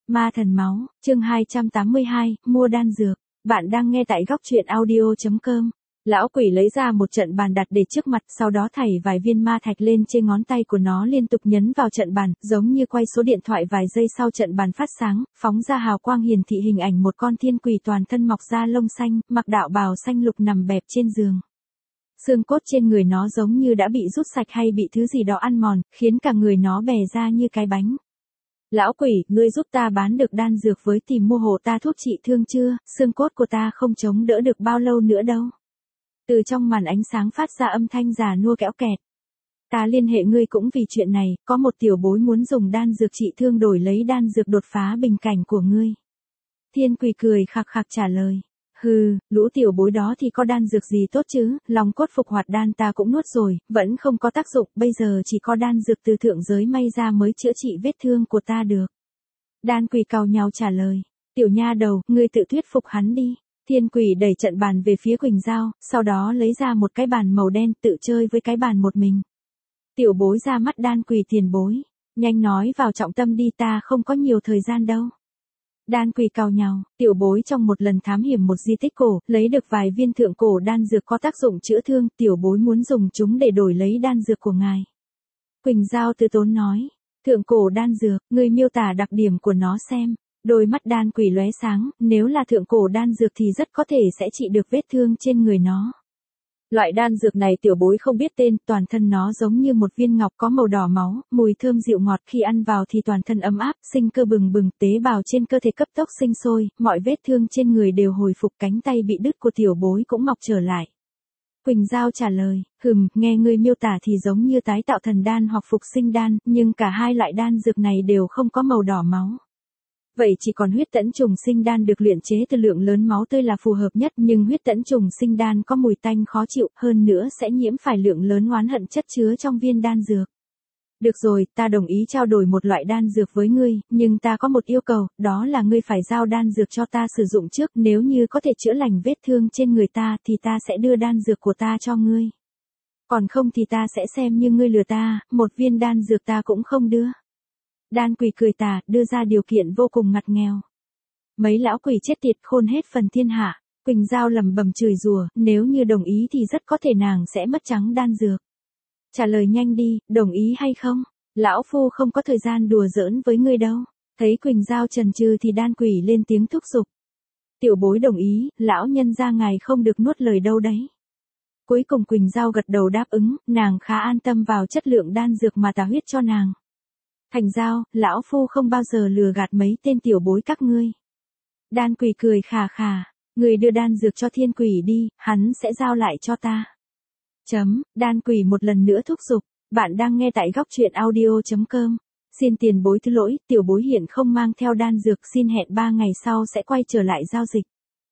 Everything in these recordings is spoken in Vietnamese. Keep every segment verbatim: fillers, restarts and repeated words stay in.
Ma thần máu, chương hai trăm tám mươi hai, mua đan dược. Bạn đang nghe tại góc truyện audio chấm com. Lão quỷ lấy ra một trận bàn đặt để trước mặt, sau đó thảy vài viên ma thạch lên trên ngón tay của nó liên tục nhấn vào trận bàn, giống như quay số điện thoại vài giây sau trận bàn phát sáng, phóng ra hào quang hiển thị hình ảnh một con thiên quỷ toàn thân mọc da lông xanh, mặc đạo bào xanh lục nằm bẹp trên giường. Xương cốt trên người nó giống như đã bị rút sạch hay bị thứ gì đó ăn mòn, khiến cả người nó bè ra như cái bánh. Lão quỷ, ngươi giúp ta bán được đan dược với tìm mua hộ ta thuốc trị thương chưa, xương cốt của ta không chống đỡ được bao lâu nữa đâu. Từ trong màn ánh sáng phát ra âm thanh già nua kẽo kẹt. Ta liên hệ ngươi cũng vì chuyện này, có một tiểu bối muốn dùng đan dược trị thương đổi lấy đan dược đột phá bình cảnh của ngươi. Thiên quỷ cười khặc khặc trả lời. Hừ, lũ tiểu bối đó thì có đan dược gì tốt chứ, lòng cốt phục hoạt đan ta cũng nuốt rồi, vẫn không có tác dụng, bây giờ chỉ có đan dược từ thượng giới may ra mới chữa trị vết thương của ta được. Đan quỷ cau nhau trả lời, tiểu nha đầu, ngươi tự thuyết phục hắn đi. Thiên quỷ đẩy trận bàn về phía Quỳnh Giao, sau đó lấy ra một cái bàn màu đen tự chơi với cái bàn một mình. Tiểu bối ra mắt đan quỷ tiền bối, nhanh nói vào trọng tâm đi, ta không có nhiều thời gian đâu. Đan quỷ cau nhàu, tiểu bối trong một lần thám hiểm một di tích cổ, lấy được vài viên thượng cổ đan dược có tác dụng chữa thương, tiểu bối muốn dùng chúng để đổi lấy đan dược của ngài. Quỳnh Giao từ tốn nói, thượng cổ đan dược, ngươi miêu tả đặc điểm của nó xem. Đôi mắt đan quỷ lóe sáng, nếu là thượng cổ đan dược thì rất có thể sẽ trị được vết thương trên người nó. Loại đan dược này tiểu bối không biết tên, toàn thân nó giống như một viên ngọc có màu đỏ máu, mùi thơm dịu ngọt, khi ăn vào thì toàn thân ấm áp, sinh cơ bừng bừng, tế bào trên cơ thể cấp tốc sinh sôi, mọi vết thương trên người đều hồi phục, cánh tay bị đứt của tiểu bối cũng mọc trở lại. Quỳnh Giao trả lời, hừm, nghe ngươi miêu tả thì giống như tái tạo thần đan hoặc phục sinh đan, nhưng cả hai loại đan dược này đều không có màu đỏ máu. Vậy chỉ còn huyết tẫn trùng sinh đan được luyện chế từ lượng lớn máu tươi là phù hợp nhất, nhưng huyết tẫn trùng sinh đan có mùi tanh khó chịu, hơn nữa sẽ nhiễm phải lượng lớn oán hận chất chứa trong viên đan dược. Được rồi, ta đồng ý trao đổi một loại đan dược với ngươi, nhưng ta có một yêu cầu, đó là ngươi phải giao đan dược cho ta sử dụng trước, nếu như có thể chữa lành vết thương trên người ta thì ta sẽ đưa đan dược của ta cho ngươi. Còn không thì ta sẽ xem như ngươi lừa ta, một viên đan dược ta cũng không đưa. Đan quỷ cười tà, đưa ra điều kiện vô cùng ngặt nghèo. Mấy lão quỷ chết tiệt khôn hết phần thiên hạ. Quỳnh Giao lầm bầm chửi rủa, nếu như đồng ý thì rất có thể nàng sẽ mất trắng đan dược. Trả lời nhanh đi, đồng ý hay không? Lão phu không có thời gian đùa giỡn với ngươi đâu. Thấy Quỳnh Giao chần chừ thì đan quỷ lên tiếng thúc giục. Tiểu bối đồng ý, lão nhân gia ngài không được nuốt lời đâu đấy. Cuối cùng Quỳnh Giao gật đầu đáp ứng, nàng khá an tâm vào chất lượng đan dược mà tà huyết cho nàng. Thành Giao, lão phu không bao giờ lừa gạt mấy tên tiểu bối các ngươi. Đan quỷ cười khà khà, người đưa đan dược cho thiên quỷ đi, hắn sẽ giao lại cho ta. Chấm, đan quỷ một lần nữa thúc giục, bạn đang nghe tại góc truyện audio chấm com. Xin tiền bối thứ lỗi, tiểu bối hiện không mang theo đan dược, xin hẹn ba ngày sau sẽ quay trở lại giao dịch.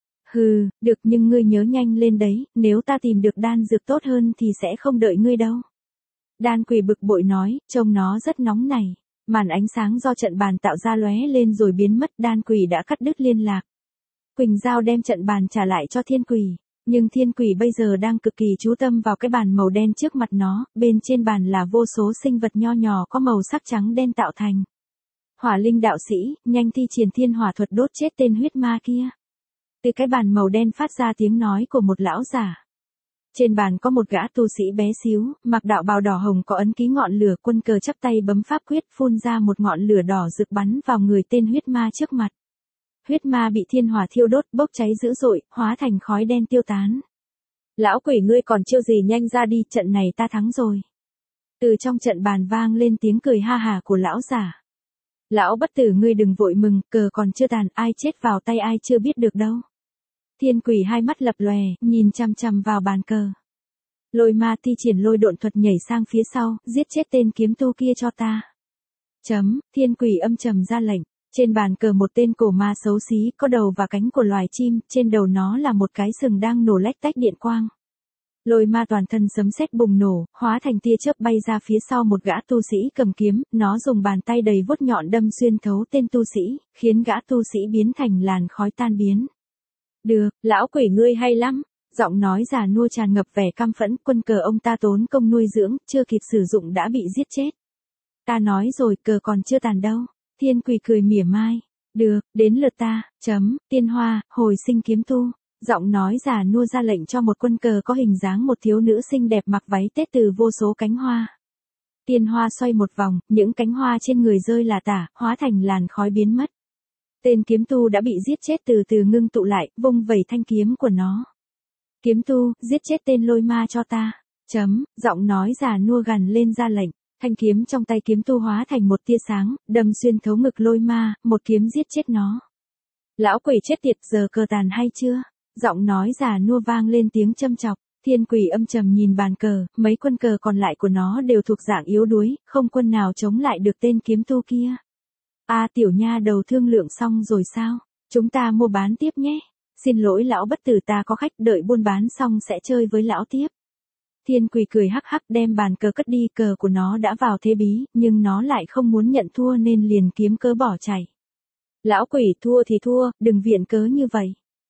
Hừ, được, nhưng ngươi nhớ nhanh lên đấy, nếu ta tìm được đan dược tốt hơn thì sẽ không đợi ngươi đâu. Đan quỷ bực bội nói, trông nó rất nóng này. Màn ánh sáng do trận bàn tạo ra lóe lên rồi biến mất, đan quỷ đã cắt đứt liên lạc. Quỳnh Giao đem trận bàn trả lại cho thiên quỷ, nhưng thiên quỷ bây giờ đang cực kỳ chú tâm vào cái bàn màu đen trước mặt nó, bên trên bàn là vô số sinh vật nho nhỏ có màu sắc trắng đen tạo thành. Hỏa linh đạo sĩ, nhanh thi triển thiên hỏa thuật đốt chết tên huyết ma kia. Từ cái bàn màu đen phát ra tiếng nói của một lão giả. Trên bàn có một gã tu sĩ bé xíu, mặc đạo bào đỏ hồng có ấn ký ngọn lửa, quân cờ chắp tay bấm pháp quyết, phun ra một ngọn lửa đỏ rực bắn vào người tên huyết ma trước mặt. Huyết ma bị thiên hỏa thiêu đốt, bốc cháy dữ dội, hóa thành khói đen tiêu tán. Lão quỷ ngươi còn chiêu gì, nhanh ra đi, trận này ta thắng rồi. Từ trong trận bàn vang lên tiếng cười ha hà của lão giả. Lão bất tử ngươi đừng vội mừng, cờ còn chưa tàn, ai chết vào tay ai chưa biết được đâu. Thiên quỷ hai mắt lập lòe, nhìn chằm chằm vào bàn cờ. Lôi ma thi triển lôi độn thuật nhảy sang phía sau, giết chết tên kiếm tu kia cho ta. Chấm, thiên quỷ âm trầm ra lệnh. Trên bàn cờ một tên cổ ma xấu xí, có đầu và cánh của loài chim, trên đầu nó là một cái sừng đang nổ lách tách điện quang. Lôi ma toàn thân sấm sét bùng nổ, hóa thành tia chớp bay ra phía sau một gã tu sĩ cầm kiếm, nó dùng bàn tay đầy vuốt nhọn đâm xuyên thấu tên tu sĩ, khiến gã tu sĩ biến thành làn khói tan biến. Được, lão quỷ ngươi hay lắm. Giọng nói già nua tràn ngập vẻ căm phẫn, quân cờ ông ta tốn công nuôi dưỡng, chưa kịp sử dụng đã bị giết chết. Ta nói rồi, cờ còn chưa tàn đâu. Thiên quỷ cười mỉa mai. Được, đến lượt ta, chấm, tiên hoa, hồi sinh kiếm tu. Giọng nói già nua ra lệnh cho một quân cờ có hình dáng một thiếu nữ xinh đẹp mặc váy tết từ vô số cánh hoa. Tiên hoa xoay một vòng, những cánh hoa trên người rơi là tả, hóa thành làn khói biến mất. Tên kiếm tu đã bị giết chết từ từ ngưng tụ lại, vung vẩy thanh kiếm của nó. Kiếm tu, giết chết tên lôi ma cho ta. Chấm, giọng nói già nua gằn lên ra lệnh. Thanh kiếm trong tay kiếm tu hóa thành một tia sáng, đâm xuyên thấu ngực lôi ma, một kiếm giết chết nó. Lão quỷ chết tiệt, giờ cờ tàn hay chưa? Giọng nói già nua vang lên tiếng châm chọc. Thiên quỷ âm trầm nhìn bàn cờ, mấy quân cờ còn lại của nó đều thuộc dạng yếu đuối, không quân nào chống lại được tên kiếm tu kia. A à, tiểu nha đầu, thương lượng xong rồi sao? Chúng ta mua bán tiếp nhé. Xin lỗi lão bất tử, ta có khách, đợi buôn bán xong sẽ chơi với lão tiếp. Thiên quỷ cười hắc hắc đem bàn cờ cất đi, cờ của nó đã vào thế bí, nhưng nó lại không muốn nhận thua nên liền kiếm cớ bỏ chạy. Lão quỷ, thua thì thua, đừng viện cớ như vậy.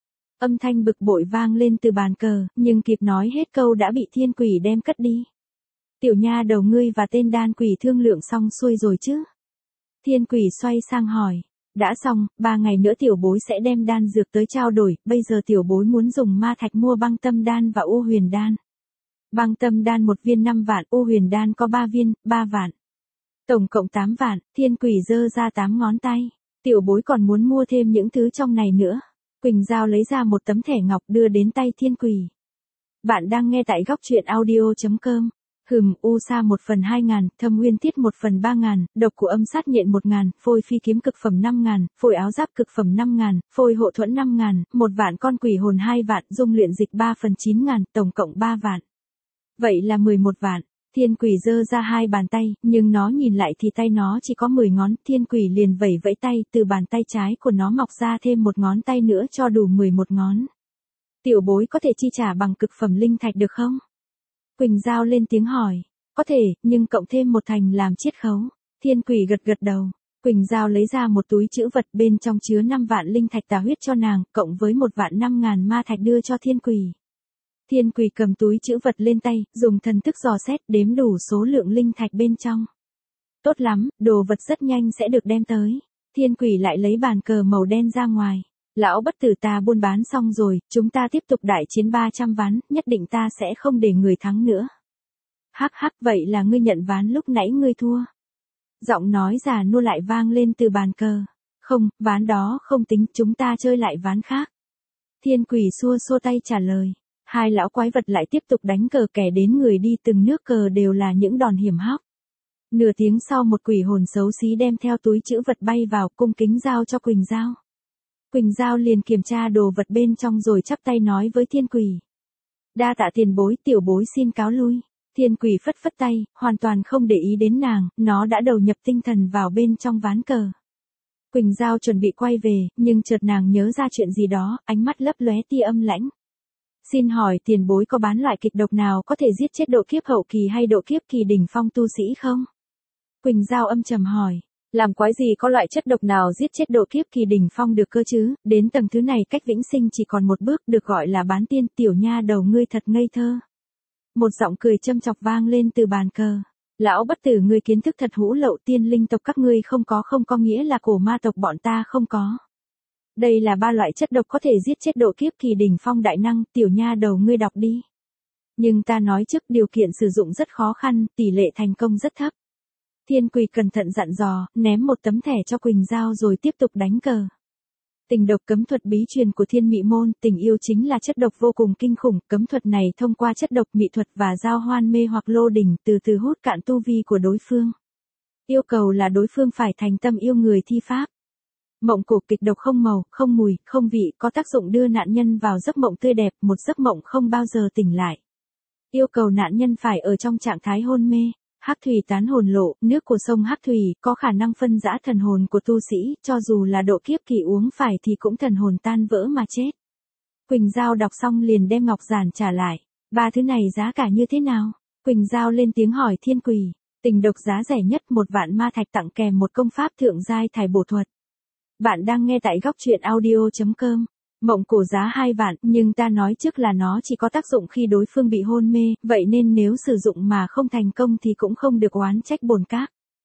Âm thanh bực bội vang lên từ bàn cờ, nhưng kịp nói hết câu đã bị thiên quỷ đem cất đi. Tiểu nha đầu, ngươi và tên đan quỷ thương lượng xong xuôi rồi chứ? Thiên quỷ xoay sang hỏi. Đã xong, ba ngày nữa tiểu bối sẽ đem đan dược tới trao đổi, bây giờ tiểu bối muốn dùng ma thạch mua băng tâm đan và u huyền đan. Băng tâm đan một viên năm vạn, u huyền đan có ba viên, ba vạn. Tổng cộng tám vạn, thiên quỷ giơ ra tám ngón tay. Tiểu bối còn muốn mua thêm những thứ trong này nữa. Quỳnh Giao lấy ra một tấm thẻ ngọc đưa đến tay thiên quỷ. Bạn đang nghe tại góc truyện audio chấm com. Hừm, u sa một phần hai ngàn, thâm nguyên thiết một phần ba ngàn, độc của âm sát nhện một ngàn, phôi phi kiếm cực phẩm năm ngàn, phôi áo giáp cực phẩm năm ngàn, phôi hộ thuẫn năm ngàn, một vạn con quỷ hồn hai vạn, dung luyện dịch ba phần chín ngàn, tổng cộng ba vạn. Vậy là mười một vạn. Thiên quỷ giơ ra hai bàn tay, nhưng nó nhìn lại thì tay nó chỉ có mười ngón, thiên quỷ liền vẩy vẫy tay, từ bàn tay trái của nó mọc ra thêm một ngón tay nữa cho đủ mười một ngón. Tiểu bối có thể chi trả bằng cực phẩm linh thạch được không? Quỳnh Giao lên tiếng hỏi. Có thể, nhưng cộng thêm một thành làm chiết khấu. Thiên quỷ gật gật đầu. Quỳnh Giao lấy ra một túi trữ vật, bên trong chứa năm vạn linh thạch tà huyết cho nàng, cộng với một vạn năm ngàn ma thạch đưa cho thiên quỷ. Thiên quỷ cầm túi trữ vật lên tay, dùng thần thức dò xét, đếm đủ số lượng linh thạch bên trong. Tốt lắm, đồ vật rất nhanh sẽ được đem tới. Thiên quỷ lại lấy bàn cờ màu đen ra ngoài. Lão bất tử, ta buôn bán xong rồi, chúng ta tiếp tục đại chiến ba trăm ván, nhất định ta sẽ không để người thắng nữa. Hắc hắc, vậy là ngươi nhận ván lúc nãy ngươi thua. Giọng nói già nua lại vang lên từ bàn cờ. Không, ván đó không tính, chúng ta chơi lại ván khác. Thiên quỷ xua xua tay trả lời. Hai lão quái vật lại tiếp tục đánh cờ, kẻ đến người đi, từng nước cờ đều là những đòn hiểm hóc. Nửa tiếng sau, một quỷ hồn xấu xí đem theo túi trữ vật bay vào, cung kính giao cho Quỳnh Giao. Quỳnh Giao liền kiểm tra đồ vật bên trong rồi chắp tay nói với thiên quỷ. Đa tạ tiền bối, tiểu bối xin cáo lui. Thiên quỷ phất phất tay, hoàn toàn không để ý đến nàng, nó đã đầu nhập tinh thần vào bên trong ván cờ. Quỳnh Giao chuẩn bị quay về, nhưng chợt nàng nhớ ra chuyện gì đó, ánh mắt lấp lóe tia âm lãnh. Xin hỏi tiền bối có bán loại kịch độc nào có thể giết chết độ kiếp hậu kỳ hay độ kiếp kỳ đỉnh phong tu sĩ không? Quỳnh Giao âm trầm hỏi. Làm quái gì có loại chất độc nào giết chết độ kiếp kỳ đỉnh phong được cơ chứ, đến tầng thứ này cách vĩnh sinh chỉ còn một bước, được gọi là bán tiên, tiểu nha đầu ngươi thật ngây thơ. Một giọng cười châm chọc vang lên từ bàn cờ. Lão bất tử, ngươi kiến thức thật hũ lậu, tiên linh tộc các ngươi không có không có nghĩa là cổ ma tộc bọn ta không có. Đây là ba loại chất độc có thể giết chết độ kiếp kỳ đỉnh phong đại năng, tiểu nha đầu ngươi đọc đi. Nhưng ta nói trước, điều kiện sử dụng rất khó khăn, tỷ lệ thành công rất thấp. Thiên quỷ cẩn thận dặn dò, ném một tấm thẻ cho Quỳnh Giao rồi tiếp tục đánh cờ. Tình độc cấm thuật bí truyền của Thiên Mị môn, tình yêu chính là chất độc vô cùng kinh khủng, cấm thuật này thông qua chất độc mị thuật và giao hoan mê hoặc lô đỉnh, từ từ hút cạn tu vi của đối phương. Yêu cầu là đối phương phải thành tâm yêu người thi pháp. Mộng cổ kịch độc không màu, không mùi, không vị, có tác dụng đưa nạn nhân vào giấc mộng tươi đẹp, một giấc mộng không bao giờ tỉnh lại. Yêu cầu nạn nhân phải ở trong trạng thái hôn mê. Hắc thủy tán hồn lộ, nước của sông Hắc thủy có khả năng phân rã thần hồn của tu sĩ, cho dù là độ kiếp kỳ uống phải thì cũng thần hồn tan vỡ mà chết. Quỳnh Giao đọc xong liền đem ngọc giản trả lại. Ba thứ này giá cả như thế nào? Quỳnh Giao lên tiếng hỏi thiên quỷ. Tình độc giá rẻ nhất một vạn ma thạch tặng kèm một công pháp thượng giai thải bổ thuật. Bạn đang nghe tại góc truyện audio chấm com. Mộng cổ giá hai vạn, nhưng ta nói trước là nó chỉ có tác dụng khi đối phương bị hôn mê, vậy nên nếu sử dụng mà không thành công thì cũng không được oán trách bổn các.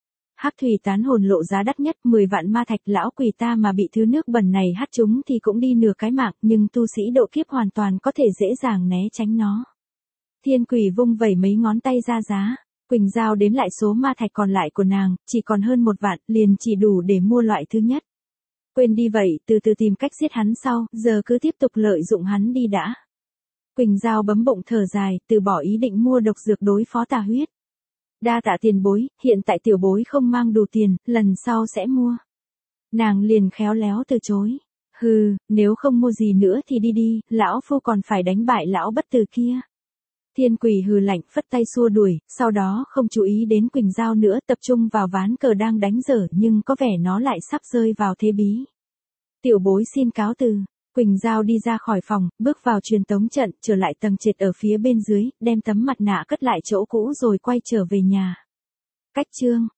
Hắc thủy tán hồn lộ giá đắt nhất mười vạn ma thạch, lão quỷ ta mà bị thứ nước bẩn này hắt trúng thì cũng đi nửa cái mạng, nhưng tu sĩ độ kiếp hoàn toàn có thể dễ dàng né tránh nó. Thiên quỷ vung vẩy mấy ngón tay ra giá. Quỳnh Giao đếm lại số ma thạch còn lại của nàng, chỉ còn hơn một vạn, liền chỉ đủ để mua loại thứ nhất. Quên đi vậy, từ từ tìm cách giết hắn sau, giờ cứ tiếp tục lợi dụng hắn đi đã. Quỳnh Giao bấm bụng thở dài, từ bỏ ý định mua độc dược đối phó tà huyết. Đa tạ tiền bối, hiện tại tiểu bối không mang đủ tiền, lần sau sẽ mua. Nàng liền khéo léo từ chối. Hừ, nếu không mua gì nữa thì đi đi, lão phu còn phải đánh bại lão bất tử kia. Thiên quỷ hừ lạnh phất tay xua đuổi, sau đó không chú ý đến Quỳnh Giao nữa, tập trung vào ván cờ đang đánh dở, nhưng có vẻ nó lại sắp rơi vào thế bí. Tiểu bối xin cáo từ. Quỳnh Giao đi ra khỏi phòng, bước vào truyền tống trận, trở lại tầng trệt ở phía bên dưới, đem tấm mặt nạ cất lại chỗ cũ rồi quay trở về nhà. Cách chương